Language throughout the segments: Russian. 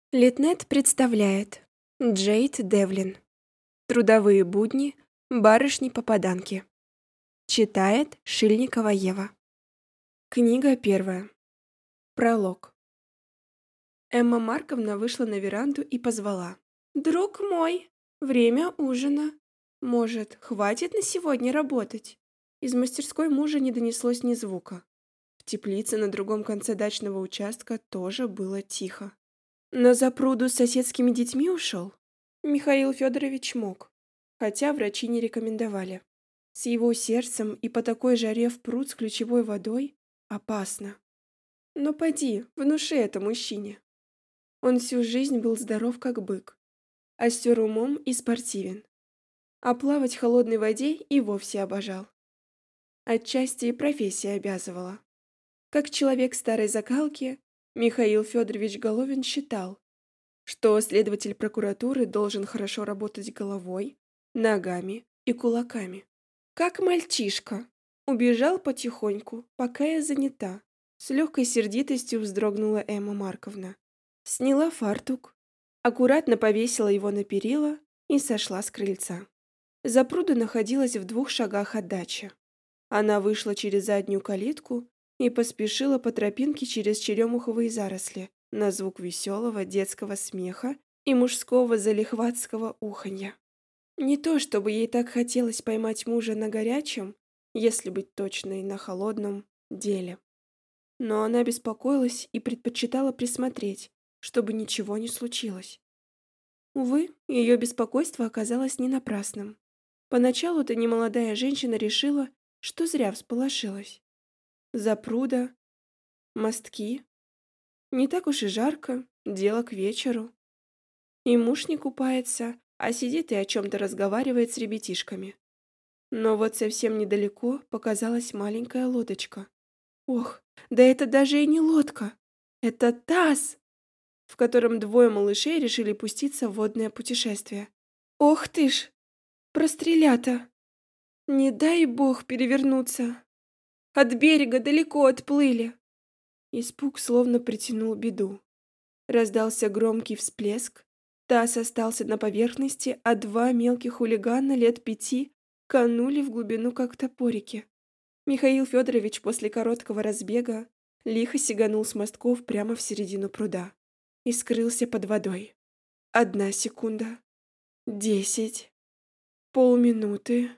Литнет представляет Джейд Девлин. Трудовые будни барышни-попаданки. Читает Шильникова Ева. Книга 1. Пролог. Эмма Марковна вышла на веранду и позвала: «Друг мой, время ужина. Может, хватит на сегодня работать?» Из мастерской мужа не донеслось ни звука. В теплице на другом конце дачного участка тоже было тихо. На запруду с соседскими детьми ушел? Михаил Федорович мог, хотя врачи не рекомендовали. С его сердцем и по такой жаре в пруд с ключевой водой опасно. Но поди, внуши это мужчине. Он всю жизнь был здоров как бык, остер умом и спортивен. А плавать в холодной воде и вовсе обожал. Отчасти и профессия обязывала. Как человек старой закалки, Михаил Федорович Головин считал, что следователь прокуратуры должен хорошо работать головой, ногами и кулаками. Как мальчишка. Убежал потихоньку, пока я занята. С легкой сердитостью вздрогнула Эмма Марковна. Сняла фартук, аккуратно повесила его на перила и сошла с крыльца. Запруда находилась в 2 шагах от дачи. Она вышла через заднюю калитку и поспешила по тропинке через черемуховые заросли на звук веселого детского смеха и мужского залихватского уханья. Не то чтобы ей так хотелось поймать мужа на горячем, если быть точной, на холодном деле. Но она беспокоилась и предпочитала присмотреть, чтобы ничего не случилось. Увы, ее беспокойство оказалось не напрасным. Поначалу-то немолодая женщина решила, что зря всполошилась. Запруда, мостки. Не так уж и жарко, дело к вечеру. И муж не купается, а сидит и о чем-то разговаривает с ребятишками. Но вот совсем недалеко показалась маленькая лодочка. Ох, да это даже и не лодка. Это таз, в котором 2 малышей решили пуститься в водное путешествие. Ох ты ж, прострелята. Не дай бог перевернуться. От берега далеко отплыли. Испуг словно притянул беду. Раздался громкий всплеск. Таз остался на поверхности, а 2 мелких хулигана лет 5 канули в глубину, как топорики. Михаил Федорович после короткого разбега лихо сиганул с мостков прямо в середину пруда и скрылся под водой. 1 секунда, 10, полминуты,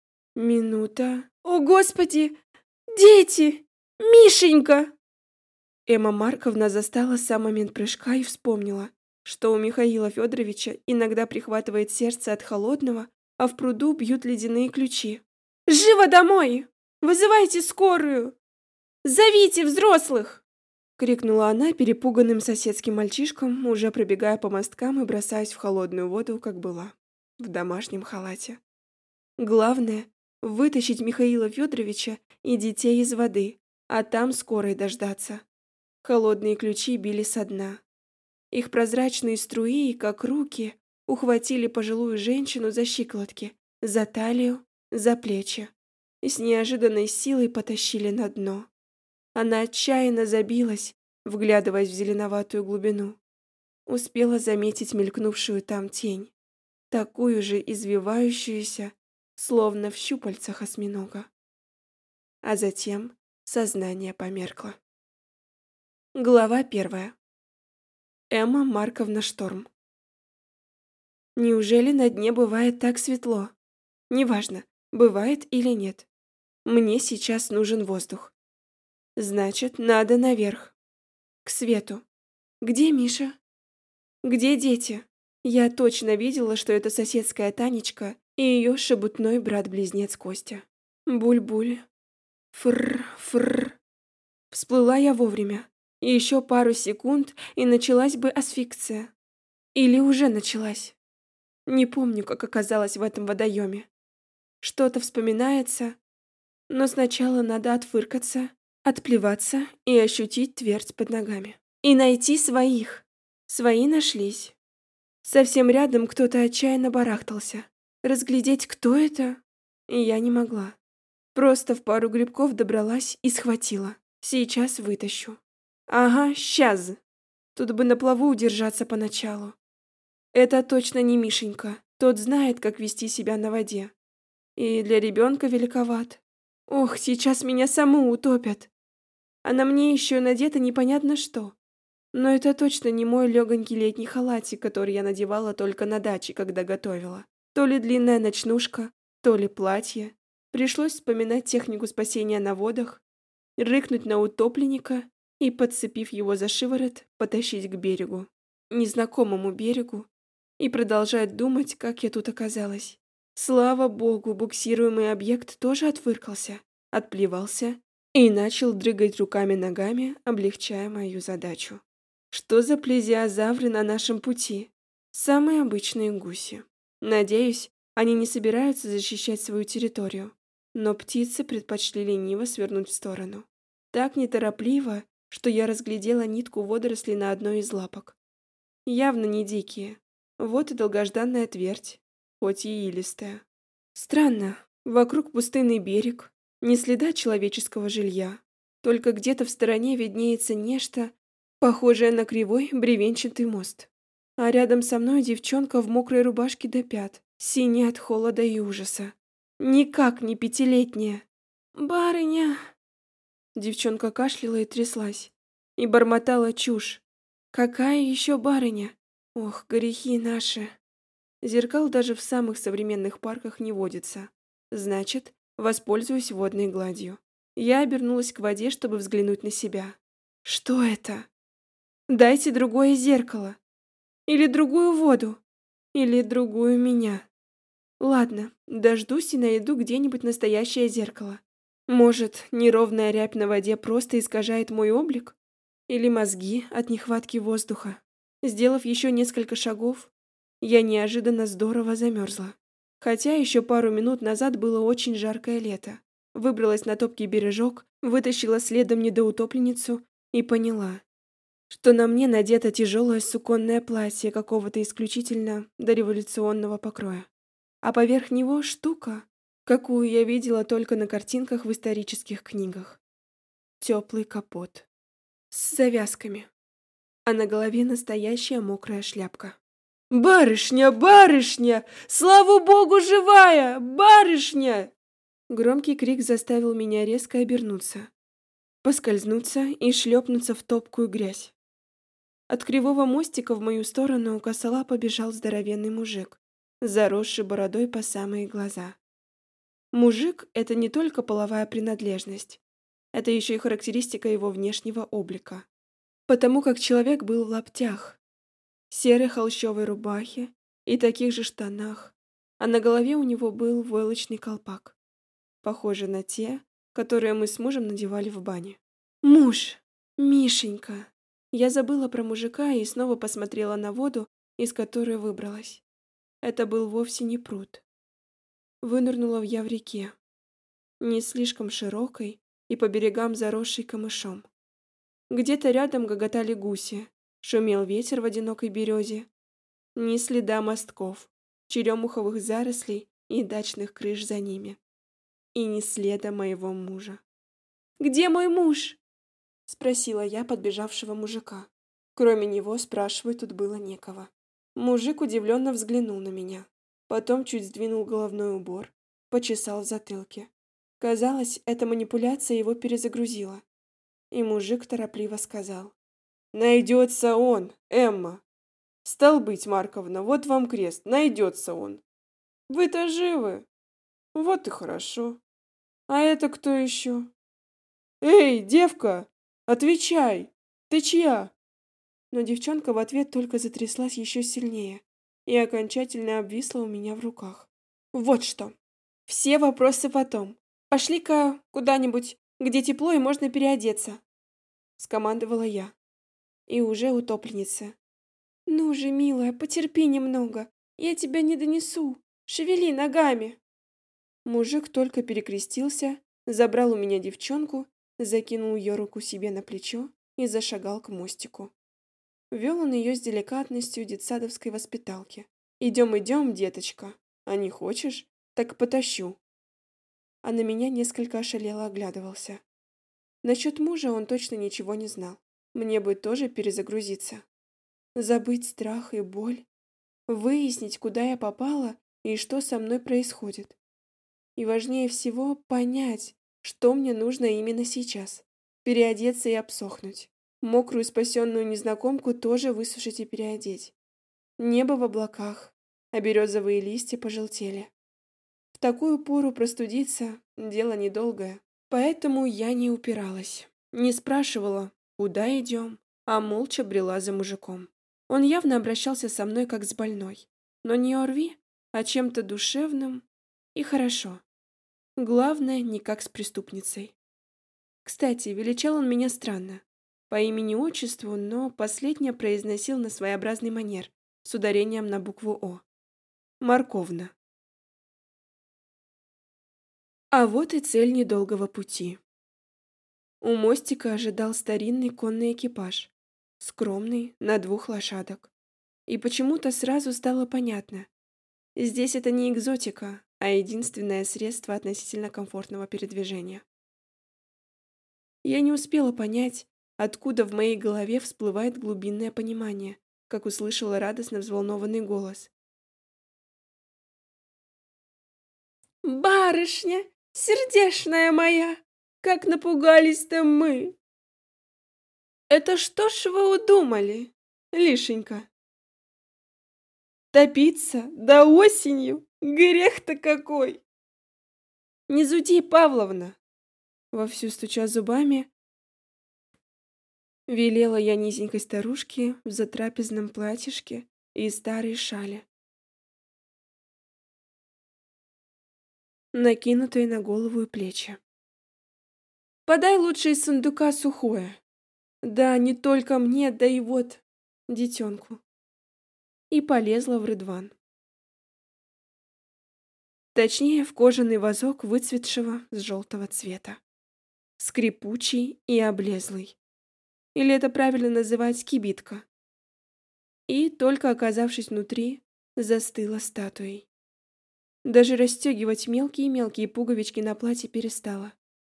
минута. О, Господи! Дети! Мишенька! Эмма Марковна застала сам момент прыжка и вспомнила, что у Михаила Федоровича иногда прихватывает сердце от холодного, а в пруду бьют ледяные ключи. «Живо домой! Вызывайте скорую! Зовите взрослых!» — крикнула она перепуганным соседским мальчишкам, уже пробегая по мосткам и бросаясь в холодную воду, как была, в домашнем халате. Главное — вытащить Михаила Федоровича и детей из воды, а там скорой дождаться. Холодные ключи били со дна. Их прозрачные струи, как руки, ухватили пожилую женщину за щиколотки, за талию, за плечи и с неожиданной силой потащили на дно. Она отчаянно забилась, вглядываясь в зеленоватую глубину. Успела заметить мелькнувшую там тень, такую же извивающуюся, словно в щупальцах осьминога. А затем сознание померкло. Глава 1. Эмма Марковна Шторм. Неужели на дне бывает так светло? Неважно, бывает или нет. Мне сейчас нужен воздух. Значит, надо наверх. К свету. Где Миша? Где дети? Я точно видела, что это соседская Танечка и ее шебутной брат-близнец Костя. Буль-буль. Фрр-фрр. Всплыла я вовремя. Еще пару секунд, и началась бы асфиксия. Или уже началась. Не помню, как оказалась в этом водоеме. Что-то вспоминается, но сначала надо отфыркаться, отплеваться и ощутить твердь под ногами. И найти своих. Свои нашлись. Совсем рядом кто-то отчаянно барахтался. Разглядеть, кто это, и я не могла. Просто в пару грибков добралась и схватила. Сейчас вытащу. Ага, сейчас. Тут бы на плаву удержаться поначалу. Это точно не Мишенька. Тот знает, как вести себя на воде. И для ребенка великоват. Ох, сейчас меня саму утопят. А на мне еще надето непонятно что. Но это точно не мой легонький летний халатик, который я надевала только на даче, когда готовила. То ли длинная ночнушка, то ли платье. Пришлось вспоминать технику спасения на водах, рыкнуть на утопленника и, подцепив его за шиворот, потащить к берегу. Незнакомому берегу. И продолжать думать, как я тут оказалась. Слава богу, буксируемый объект тоже отвыркался, отплевался и начал дрыгать руками-ногами, облегчая мою задачу. Что за плезиозавры на нашем пути? Самые обычные гуси. Надеюсь, они не собираются защищать свою территорию. Но птицы предпочли лениво свернуть в сторону. Так неторопливо, что я разглядела нитку водорослей на одной из лапок. Явно не дикие. Вот и долгожданная твердь, хоть и илистая. Странно, вокруг пустынный берег, ни следа человеческого жилья. Только где-то в стороне виднеется нечто, похожее на кривой бревенчатый мост. А рядом со мной девчонка в мокрой рубашке до пят, синяя от холода и ужаса. Никак не пятилетняя. «Барыня!» Девчонка кашляла и тряслась. И бормотала чушь. «Какая еще барыня? Ох, грехи наши!» Зеркал даже в самых современных парках не водится. Значит, воспользуюсь водной гладью. Я обернулась к воде, чтобы взглянуть на себя. Что это? Дайте другое зеркало. Или другую воду. Или другую меня. Ладно, дождусь и найду где-нибудь настоящее зеркало. Может, неровная рябь на воде просто искажает мой облик? Или мозги от нехватки воздуха? Сделав еще несколько шагов, я неожиданно здорово замерзла. Хотя еще пару минут назад было очень жаркое лето. Выбралась на топкий бережок, вытащила следом недоутопленницу и поняла, что на мне надето тяжелое суконное платье какого-то исключительно дореволюционного покроя. А поверх него штука, какую я видела только на картинках в исторических книгах. Теплый капот. С завязками. А на голове настоящая мокрая шляпка. «Барышня, барышня! Слава богу, живая! Барышня!» Громкий крик заставил меня резко обернуться, поскользнуться и шлепнуться в топкую грязь. От кривого мостика в мою сторону косолапо бежал здоровенный мужик, заросший бородой по самые глаза. Мужик — это не только половая принадлежность, это еще и характеристика его внешнего облика. Потому как человек был в лаптях, серой холщовой рубахе и таких же штанах, а на голове у него был войлочный колпак, похожий на те, которые мы с мужем надевали в бане. Муж! Мишенька! Я забыла про мужика и снова посмотрела на воду, из которой выбралась. Это был вовсе не пруд. Вынырнула я в реке, не слишком широкой и по берегам заросшей камышом. Где-то рядом гоготали гуси, шумел ветер в одинокой березе. Ни следа мостков, черемуховых зарослей и дачных крыш за ними. И ни следа моего мужа. «Где мой муж?» — спросила я подбежавшего мужика. Кроме него спрашивать тут было некого. Мужик удивленно взглянул на меня. Потом чуть сдвинул головной убор, почесал в затылке. Казалось, эта манипуляция его перезагрузила. И мужик торопливо сказал: «Найдется он, Эмма. Стал быть, Марковна, вот вам крест, найдется он. Вы-то живы? Вот и хорошо. А это кто еще? Эй, девка, отвечай, ты чья?» Но девчонка в ответ только затряслась еще сильнее и окончательно обвисла у меня в руках. «Вот что. Все вопросы потом. Пошли-ка куда-нибудь, где тепло и можно переодеться», — скомандовала я. И уже утопленница: «Ну же, милая, потерпи немного. Я тебя не донесу. Шевели ногами». Мужик только перекрестился, забрал у меня девчонку, закинул ее руку себе на плечо и зашагал к мостику. Вел он ее с деликатностью детсадовской воспиталки. «Идем, идем, деточка. А не хочешь? Так потащу». А на меня несколько ошалело оглядывался. Насчет мужа он точно ничего не знал. Мне бы тоже перезагрузиться. забыть страх и боль, выяснить, куда я попала и что со мной происходит. И важнее всего понять, что мне нужно именно сейчас. Переодеться и обсохнуть. Мокрую спасенную незнакомку тоже высушить и переодеть. Небо в облаках, а березовые листья пожелтели. В такую пору простудиться – дело недолгое. Поэтому я не упиралась, не спрашивала, куда идем, а молча брела за мужиком. Он явно обращался со мной как с больной, но не о рви, а чем-то душевным и хорошо. Главное, не как с преступницей. Кстати, величал он меня странно. По имени-отчеству, но последнее произносил на своеобразный манер, с ударением на букву «О». Морковно. А вот и цель недолгого пути. У мостика ожидал старинный конный экипаж, скромный, на 2 лошадок. И почему-то сразу стало понятно. Здесь это не экзотика, а единственное средство относительно комфортного передвижения. Я не успела понять, откуда в моей голове всплывает глубинное понимание, как услышала радостно взволнованный голос. «Барышня, сердешная моя, как напугались-то мы!» «Это что ж вы удумали, Лишенька? Топиться до осенью? Грех-то какой!» «Не зуди, Павловна!» Вовсю стуча зубами, велела я низенькой старушке в затрапезном платьишке и старой шале, накинутой на голову и плечи. «Подай лучше из сундука сухое. Да, не только мне, да и вот детенку». И полезла в рыдван. Точнее, в кожаный вазок выцветшего с желтого цвета. Скрипучий и облезлый. Или это правильно называть кибитка. И, только оказавшись внутри, застыла статуей. Даже расстегивать мелкие-мелкие пуговички на платье перестала.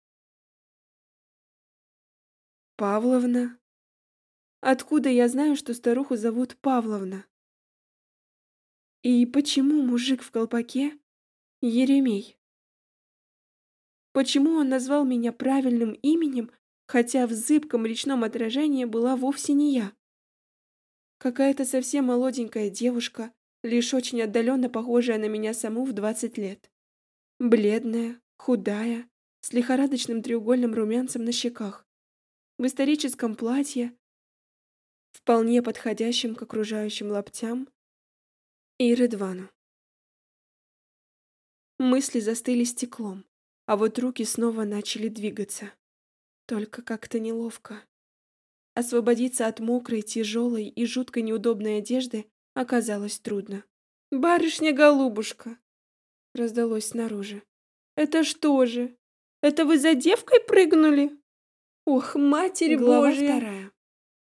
Павловна? Откуда я знаю, что старуху зовут Павловна? И почему мужик в колпаке Еремей? Почему он назвал меня правильным именем, хотя в зыбком речном отражении была вовсе не я? Какая-то совсем молоденькая девушка, лишь очень отдаленно похожая на меня саму в 20 лет. Бледная, худая, с лихорадочным треугольным румянцем на щеках, в историческом платье, вполне подходящем к окружающим лаптям и рыдвану. Мысли застыли стеклом, а вот руки снова начали двигаться. Только как-то неловко. Освободиться от мокрой, тяжелой и жутко неудобной одежды оказалось трудно. «Барышня-голубушка!» — раздалось снаружи. «Это что же? Это вы за девкой прыгнули? Ох, Матерь Глава Божья!» 2.